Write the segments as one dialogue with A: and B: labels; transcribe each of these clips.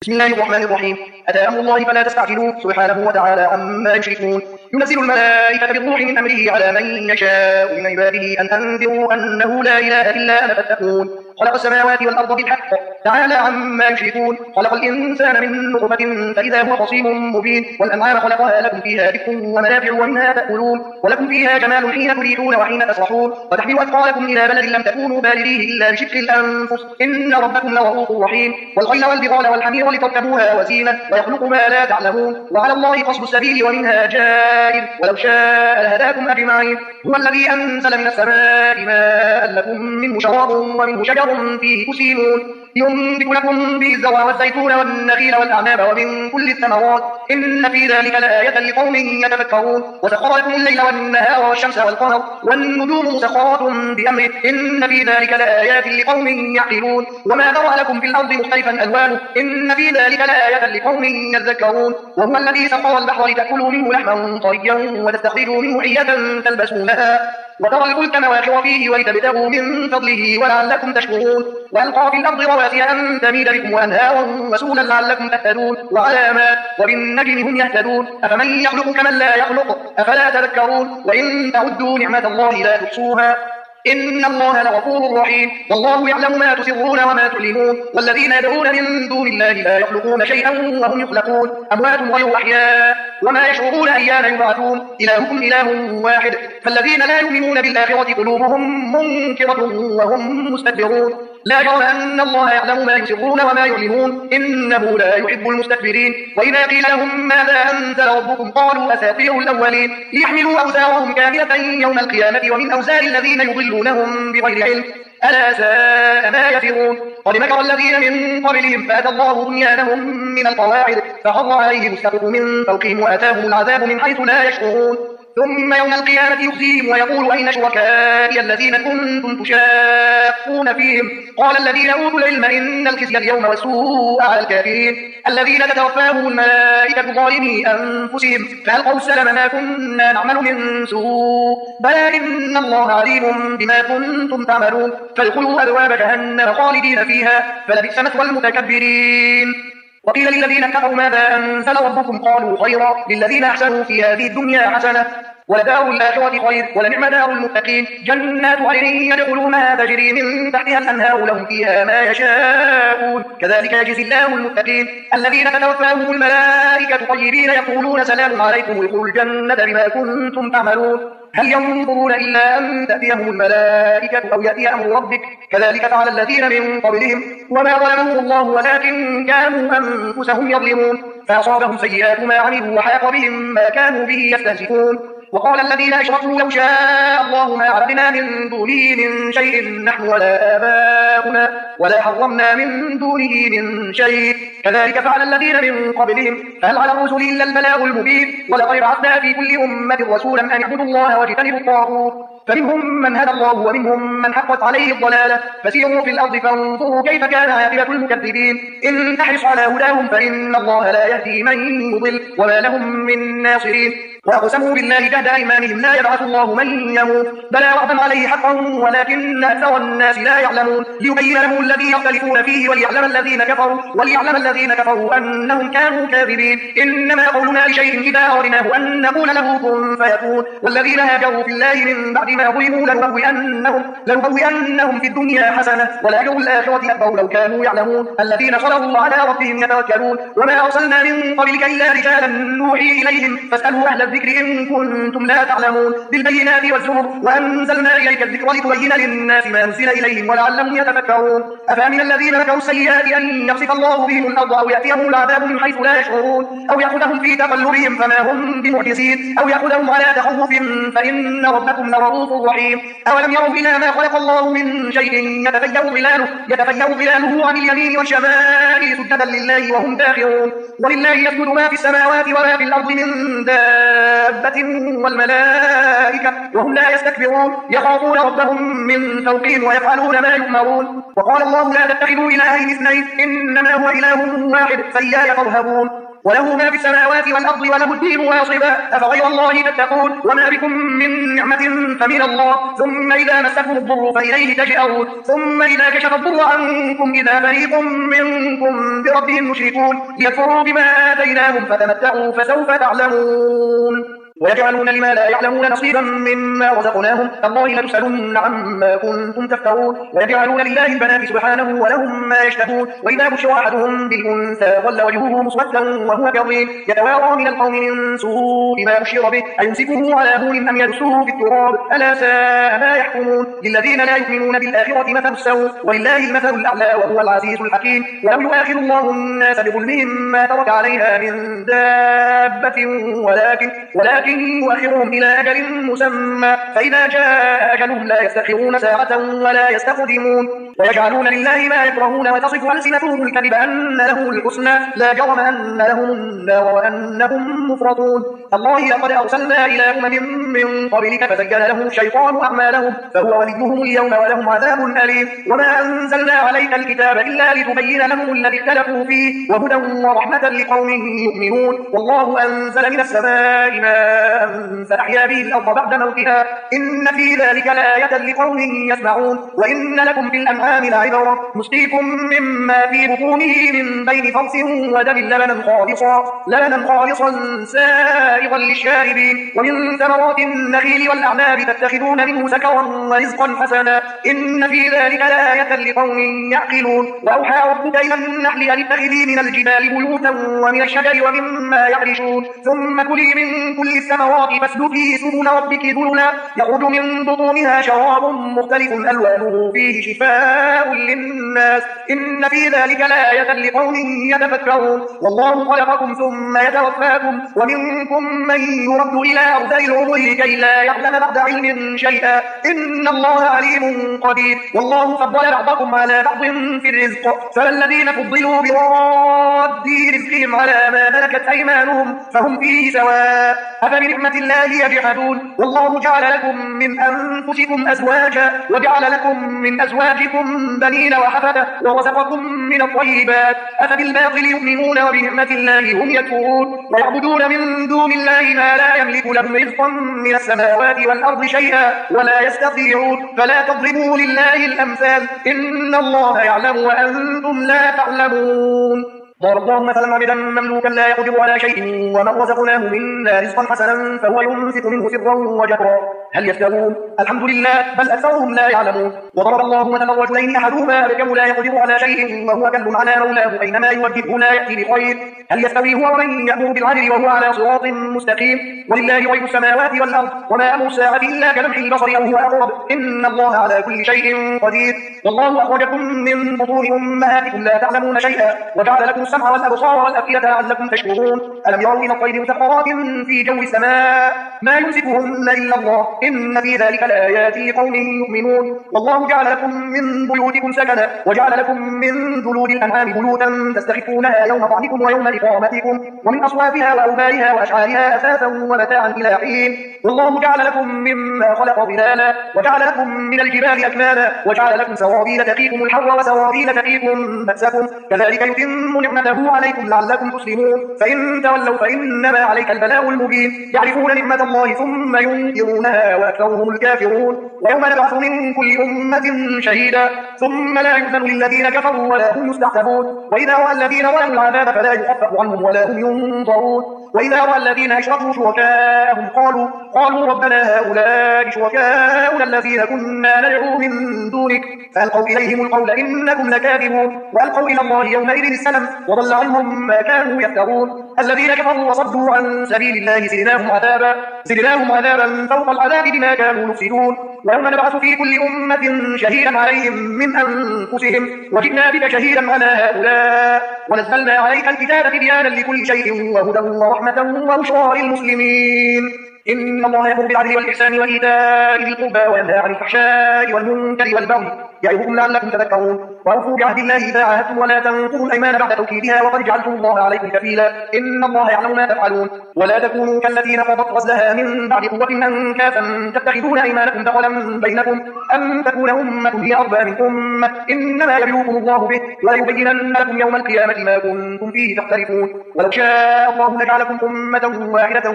A: بسم الله الرحمن الرحيم. أتى أمر الله فلا تستعجلوه سبحانه وتعالى عما يشركون. ينزل الملائكة بالروح من أمره على من يشاء من عباده أن أنذروا أنه لا إله إلا أنا فاتقون. خلق السماوات والأرض بالحق تعالى عما يشركون. خلق الإنسان من نطفة فإذا هو خصيم مبين. والأنعام خلقها لكم فيها دفء ومنافع ومنها تأكلون ولكم فيها جمال حين تريدون وحين تسرحون وتحملوا أثقالكم إلى بلد لم تكونوا بالغيه إلا بشق الأنفس إن ربكم لرؤوف رحيم. والخيل والبغال والحمير لتركبوها وزينة ويخلق ما لا تعلمون وعلى الله قصد السبيل ومنها جائر ولو شاء لهداكم أجمعين. هو الذي أنزل من السماء ماء لكم منه شراب ومنه شجر فيه تسيمون ينبت لكم به الزرع والزيتون والنخيل والأعناب ومن كل الثمرات إن في ذلك لآية لقوم يتفكرون. وسخر لكم الليل والنهار والشمس والقمر والنجوم مسخرات بأمره إن في ذلك لآيات لقوم يعقلون. وما ذرأ لكم في الأرض مختلفا ألوانه إن في ذلك لآية لقوم يذكرون. وهو الذي سخر البحر لتأكلوا منه لحما طريا وتستخرجوا منه حية تلبسونها وترى الفلك مواخر فيه ولتبتغوا من فضله ولعلكم تشكرون. وألقى في الأرض رواسي أن تميد بكم وأنهارا وسبلا لعلكم تهتدون وعلامات وبالنجم هم يهتدون. أفمن يخلق كمن لا يخلق أفلا تذكرون. وإن تعدوا نعمة الله لا تحصوها إن الله لغفور رحيم. والله يعلم ما تسرون وما تعلنون. والذين يدعون من دون الله لا يخلقون شيئا وهم يخلقون أموات غير أحياء وما يشعرون أيان يبعثون. إلهكم إله واحد فالذين لا يؤمنون بالآخرة قلوبهم منكرة وهم مستكبرون. لا جرم أن الله يعلم ما يسرون وما يعلنون إنه لا يحب المستكبرين. وإذا قيل لهم ماذا أنزل ربكم قالوا أساطير الأولين ليحملوا أوزارهم كاملة يوم القيامة ومن أوزار الذين يضلونهم بغير علم ألا ساء ما يزرون. قد مكر الذين من قبلهم فأتى الله بنيانهم من القواعد فخر عليهم السقف من فوقهم وأتاهم العذاب من حيث لا يشعرون. ثم يوم القيامة يخزيهم ويقول أين شركائي الذين كنتم تشاقون فيهم قال الذين أوتوا العلم إن الخزي اليوم والسوء على الكافرين الذين تتوفاهم الملائكة ظالمي أنفسهم فألقوا السلم ما كنا نعمل من سوء بلى إن الله عليم بما كنتم تعملون. فادخلوا أبواب جهنم خالدين فيها فلبئس مثوى المتكبرين. وقيل للذين اتقوا ماذا أنزل ربكم قالوا خيرا للذين أحسنوا في هذه الدنيا حسنة ولدار الآخرة خير ولنعم دار المتقين. جنات عدن يدخلونها تجري من تحتها الأنهار لهم فيها ما يشاءون كذلك يجزي الله المتقين. الذين تتوفاهم الملائكة طيبين يقولون سلام عليكم ادخلوا الجنة بما كنتم تعملون. هل ينظرون إلا أن تأتيهم الملائكة أو يأتي أمر ربك كذلك فعل الذين من قبلهم وما ظلمهم الله ولكن كانوا أنفسهم يظلمون. فأصابهم سيئات ما عملوا وحاق بهم ما كانوا به يستهزئون. وقال الذين أشركوا لو شاء الله ما عبدنا من دونه من شيء نحن ولا آباؤنا ولا حرمنا من دونه من شيء كذلك فعل الذين من قبلهم فهل على الرسل إلا البلاغ المبين. ولقد بعثنا في كل أمة رسولا أن اعبدوا الله واجتنبوا الطاغوت فمنهم من هدى الله ومنهم من حقت عليه الضلالة فسيروا في الأرض فانظروا كيف كان عاقبة المكذبين. إن تحرص على هداهم فإن الله لا يهدي من يضل وما لهم من ناصرين. وأقسموا بالله جهد أيمانهم لا يبعث الله من يموت بلى وعدا عليه حقا ولكن أكثر الناس لا يعلمون. ليبين لهم الذي يختلفون فيه وليعلم الذين كفروا أنهم كانوا كاذبين. إنما قولنا لشيء إذا أردناه أن نقول له كن فيكون. والذين هاجروا في الله من بعد ما ظلموا لنبوئنهم في الدنيا حسنة ولأجر الآخرة أكبر لو كانوا يعلمون. الذين صبروا على ربهم يتوكلون. وما أرسلنا من قبلك إلا رجالا نوحي إليهم فاسألوا أهل الذكر إن كنتم لا تعلمون. بالبينات والزبر وأنزلنا إليك الذكر لتبين للناس ما نزل إليهم ولعلهم يتفكرون. أفأمن الذين مكروا السيئات أن يخسف الله بهم الأرض أو يأتيهم العذاب من حيث لا يشعرون أو يأخذهم في تقلبهم فما هم بمعجزين أو يأخذهم على تخوف فإن ربكم لرؤوف رحيم. أولم يروا إلى ما خلق الله من شيء يتفيأ ظلاله عن اليمين والشمال سجدا لله وهم داخرون. ولله يسجد ما في السماوات وما في الأرض من دابة والملائكة وهم لا يستكبرون يخافون ربهم من فوقهم ويفعلون ما يؤمرون. وقال الله لا تتخذوا إلهين اثنين إنما هو إله واحد فإياي فارهبون. وله ما في السماوات والأرض وله الدين واصبا أفغير الله تتقون وما بكم من نعمة فمن الله ثم إذا مسكم الضر فإليه تجأرون ثم إذا كشف الضر عنكم إذا فريق منكم بربهم مشركون ليكفروا بما آتيناهم فتمتعوا فسوف تعلمون ويجعلون لما لا يعلمون نصيبا مما رزقناهم تالله لتسألن عما كنتم تفترون ويجعلون لله البنات سبحانه ولهم ما يشتهون وإذا بشر أحدهم بالأنثى ظل وجهه مسودا وهو كظيم يتوارى من القوم من سوء ما بشر به أيمسكه على هون أم يدسه في التراب ألا ساء ما يحكمون للذين لا يؤمنون بالآخرة مثل السوء ولله المثل الأعلى وهو العزيز الحكيم ولو يؤاخذ الله الناس بظلمهم ما ترك عليها من دابة ولكن يؤخرهم إلى أجل مسمى فإذا جاء أجلهم لا يستأخرون ساعة ولا يستقدمون ويجعلون لله ما يكرهون وتصف ألسنتهم الكذب أن له الحسنى لا جرم أن لهم النار وأنهم مفرطون الله لقد أرسلنا إلى أمم من قبلك فزين لهم الشيطان أعمالهم فهو وليهم اليوم ولهم عذاب أليم وما أنزلنا عليك الكتاب إلا لتبين لهم الذي اختلفوا فيه وهدى ورحمة لقوم يؤمنون والله أنزل من السماء ماء فأحيا به الأرض بعد موتها إن في ذلك لآية لقوم يسمعون وإن لكم في الأنعام لعبرة نسقيكم مما في بطونه من بين فرث ودم لبنا خالصا سائغا للشاربين ومن ثمرات النخيل والأعناب تتخذون منه سكرا ورزقا حسنا إن في ذلك لآية لقوم يعقلون وأوحى ربك إلى النحل أن اتخذي من الجبال بيوتا ومن الشجر ومما يعرشون ثم كلي من كل الثمرات فاسلكي سبل ربك ذللا يخرج من بطونها شراب مختلف ألوانه فيه شفاء للناس إن في ذلك لآية لقوم يتفكرون والله خلقكم ثم يتوفاكم ومنكم من يرد إلى أرذل العمر كي لا يعلم بعد علم شيئا إن الله عليم قدير والله فضل بعضكم على بعض في الرزق فالذين فضلوا براد رزقهم على ما ملكت أيمانهم فهم فيه سواء أفبنعمة الله يجحدون والله جعل لكم من أنفسكم أزواجا وجعل لكم من أزواجكم بنين وحفدة ورزقكم من الطيبات أفبالباطل يؤمنون وبنعمة الله هم يكفرون ويعبدون من دون الله ما لا يملك لهم رزقا من السماوات والأرض شيئا ولا يستطيعون فلا تضربوا لله الأمثال إن الله يعلم وأنتم لا تعلمون ضرب الله مثلا عبدا مملوكا لا يقدر على شيء ومن رزقناه منا رزقا حسنا فهو ينفق منه سرا وجهرا هل يستوون الحمد لله بل أكثرهم لا يعلمون وضرب الله مثلا رجلين أحدهما أبكم لا يقدر على شيء وهو كل على مولاه أينما يوجهه لا يأتي بخير هل يستوي هو ومن يأمر بالعدل وهو على صراط مستقيم ولله غيب السماوات والأرض وما أمر الساعة إلا كلمح البصر أو هو أقرب إن الله على كل شيء قدير والله أخرجكم من بطون أمهاتكم لا تعلمون شيئا وجعل لكم السمع والأبصار والأفئدة لعلكم تشكرون ألم يروا إلى الطير مسخرات في جو السماء ما يمسكهن إلا الله إن في ذلك لآيات لقوم يؤمنون والله جعل لكم من بيوتكم سكنا وجعل لكم من جلود الأنعام بيوتا تستخفونها يوم طعنكم ويوم إقامتكم ومن أصوافها وأوبارها وأشعارها أثاثا ومتاعا إلى حين والله جعل لكم مما خلق ظلالا وجعل لكم من الجبال أكنانا وجعل لكم سرابيل تقيكم الحر وسرابيل تقيكم بأسكم كذلك يتم نعمته عليكم لعلكم تسلمون فإن تولوا فإنما عليك البلاغ المبين يعرفون نعمة الله ثم ينكرونها وأكثرهم الكافرون ويوم نبعث من كل أمة شهيدا ثم لا يؤذن للذين كفروا ولا هم يستعتبون وإذا رأى الذين ظلموا العذاب فلا يخفف عنهم ولا هم ينظرون وإذا رأى الذين أشركوا شركاءهم قالوا ربنا هؤلاء شركاؤنا الذين كنا ندعو من دونك فألقوا إليهم القول إنكم لكاذبون وألقوا إلى الله يومئذ السلم وضل عنهم ما كانوا يفترون الذين كفروا وصدوا عن سبيل الله زدناهم عذابا فوق العذاب بما كانوا يفسدون ويوم نبعث في كل أمة شهيدا عليهم من أنفسهم وجئنا بك شهيدا على هؤلاء ونزلنا عليك الكتاب تبيانا لكل شيء وهدى ورحمة وبشرى للمسلمين إن الله يأمر بالعدل والإحسان وإيتاء ذي القربى وينهى عن الفحشاء والمنكر والبغي يعظكم لعلكم تذكرون وأوفوا بعهد الله إذا عاهدتم ولا تنقضوا الأيمان بعد توكيدها وقد جعلتم الله عليكم كفيلا إن الله يعلم ما تفعلون ولا تكونوا كالتي نقضت غزلها من بعد قوة أنكاثا تتخذون أيمانكم دخلا بينكم أن تكون أمة هي أربى من أمة إنما يبلوكم الله به وليبينن لكم يوم القيامة ما كنتم فيه تختلفون ولو شاء الله لجعلكم أمة واحدة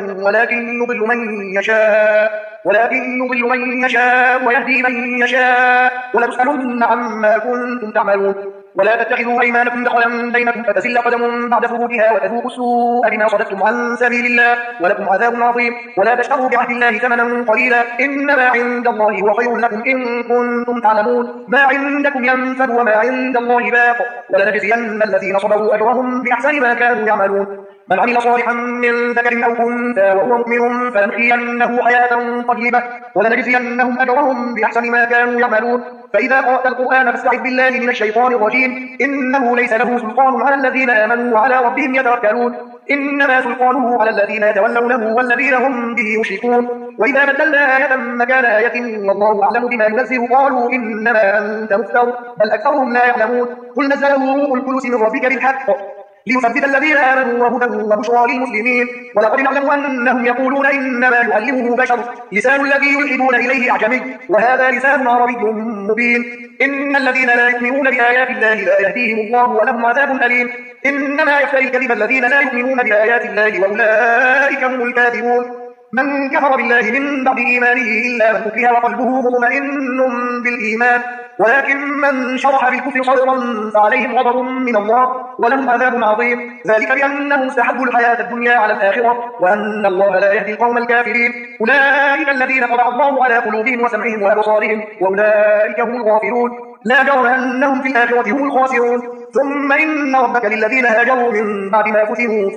A: ولكن يضل من يشاء ويهدي من يشاء ولتسألن عما كنتم تعملون ولا تتخذوا أيمانكم دخلا بينكم فتزل قدم بعد ثبوتها وتذوقوا السوء بما صددتم عن سبيل الله ولكم عذاب عظيم ولا تشتروا بعهد الله ثمنا قليلا إنما عند الله هو خير لكم إن كنتم تعلمون ما عندكم ينفد وما عند الله باق ولنجزين الذين صبروا أجرهم بأحسن ما كانوا يعملون من عمل صالحا من ذكر أو أنثى وهو مؤمن فلنحيينه حياة طيبة ولنجزينهم أجرهم بأحسن ما كانوا يعملون فإذا قرأت القرآن فاستعذ بالله من الشيطان الرجيم إنه ليس له سلطان على الذين آمنوا وعلى ربهم يتوكلون إنما سلطانه على الذين يتولونه والذين هم به يشركون وإذا بدلنا آية مكان آية والله أعلم بما ينزل قالوا إنما أنت مفتر بل أكثرهم لا يعلمون قل نزله روح القدس من ربك بالحق ليثبت الذين آمنوا وهدى وبشرى للمسلمين ولقد نعلم أنهم يقولون إنما يعلمه بشر لسان الذي يلحدون إليه أعجمي وهذا لسان عربي مبين إن الذين لا يؤمنون بآيات الله لا يهديهم الله ولهم عذاب أليم إنما يفتري الكذب الذين لا يؤمنون بآيات الله وأولئك هم الكاذبون من كفر بالله من بعد إيمانه إلا من أكره وقلبه مطمئن بالإيمان ولكن من شرح بالكفر صدرا فعليهم غضب من الله ولهم عذاب عظيم ذلك بأنهم استحبوا الحياة الدنيا على الآخرة وأن الله لا يهدي القوم الكافرين أولئك الذين طبع الله على قلوبهم وسمعهم وأبصارهم وأولئك هم الغافلون لا جرم أنهم في الآخرة هم الخاسرون ثم إن ربك للذين هاجروا من بعد ما فتنوا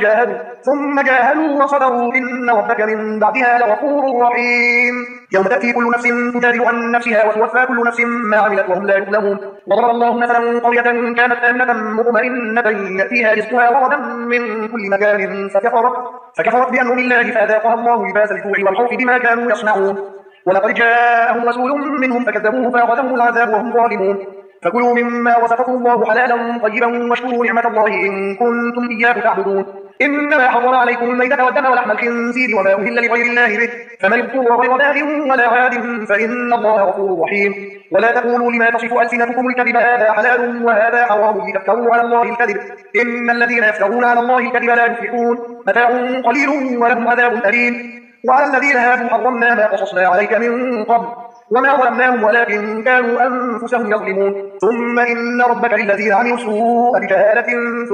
A: ثم جاهدوا وصبروا إن ربك من بعدها لغفور رحيم يوم تأتي كل نفس تجادل عن نفسها وتوفى كل نفس ما عملت وهم لا يظلمون وضرب الله مثلا قرية كانت آمنة مطمئنة يأتيها رزقها رغدا من كل مكان فكفرت بأنعم الله فأذاقها الله لباس الجوع والخوف بما كانوا يصنعون ولقد جاءهم رسول منهم فكذبوه فأخذهم العذاب وهم ظالمون فكلوا مما رزقكم الله حلالا طيبا واشكروا نعمة الله إن كنتم إياه تعبدون إنما حرم عليكم الميتة والدم ولحم الخنزير وما أهل لغير الله به فمن اضطر غير باغ ولا عاد فإن الله غفور رحيم ولا تقولوا لما تصف ألسنتكم الكذب هذا حلال وهذا حرام لتفتروا على الله الكذب إن الذين يفترون على الله الكذب لا يفلحون متاع قليل ولهم عذاب أليم وعلى الذين هادوا حرمنا ما قصصنا عليك من قبل وما ظلمناهم ولكن كانوا أنفسهم يظلمون ثم إن ربك للذين عملوا السوء بجهالة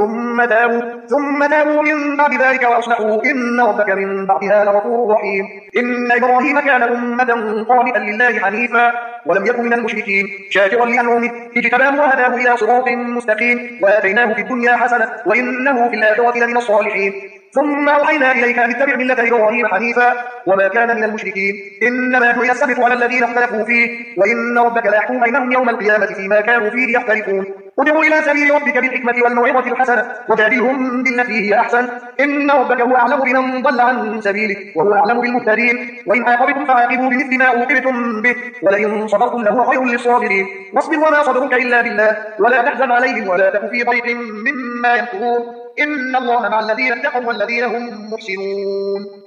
A: ثم تابوا من بعد ذلك وأصلحوا إن ربك من بعدها لغفور رحيم إن إبراهيم كان أمة قانتا لله حنيفا ولم يكن من المشركين شاكرا لأنعمه اجتباه وهداه إلى صراط مستقيم وآتيناه في الدنيا حسنة وإنه في الآخرة لمن الصالحين ثم أوحينا إليك أن اتبع ملة إبراهيم حنيفا وما كان من المشركين إنما جعل السبت على الذين اختلفوا فيه وإن ربك ليحكم بينهم يوم القيامة فيما كانوا فيه يختلفون ادع إلى سبيل ربك بالحكمة والموعظة الحسنة وجادلهم بالتي هي أحسن إن ربك هو أعلم بمن ضل عن سبيله وهو أعلم بالمهتدين وإن عاقبتم فعاقبوا بمثل ما عوقبتم به ولئن صبرتم لهو خير للصابرين واصبر وما صبرك إلا بالله ولا تحزن عليهم ولا تك في ضيق مما يمكرون إن الله مع الذين اتقوا والذين هم محسنون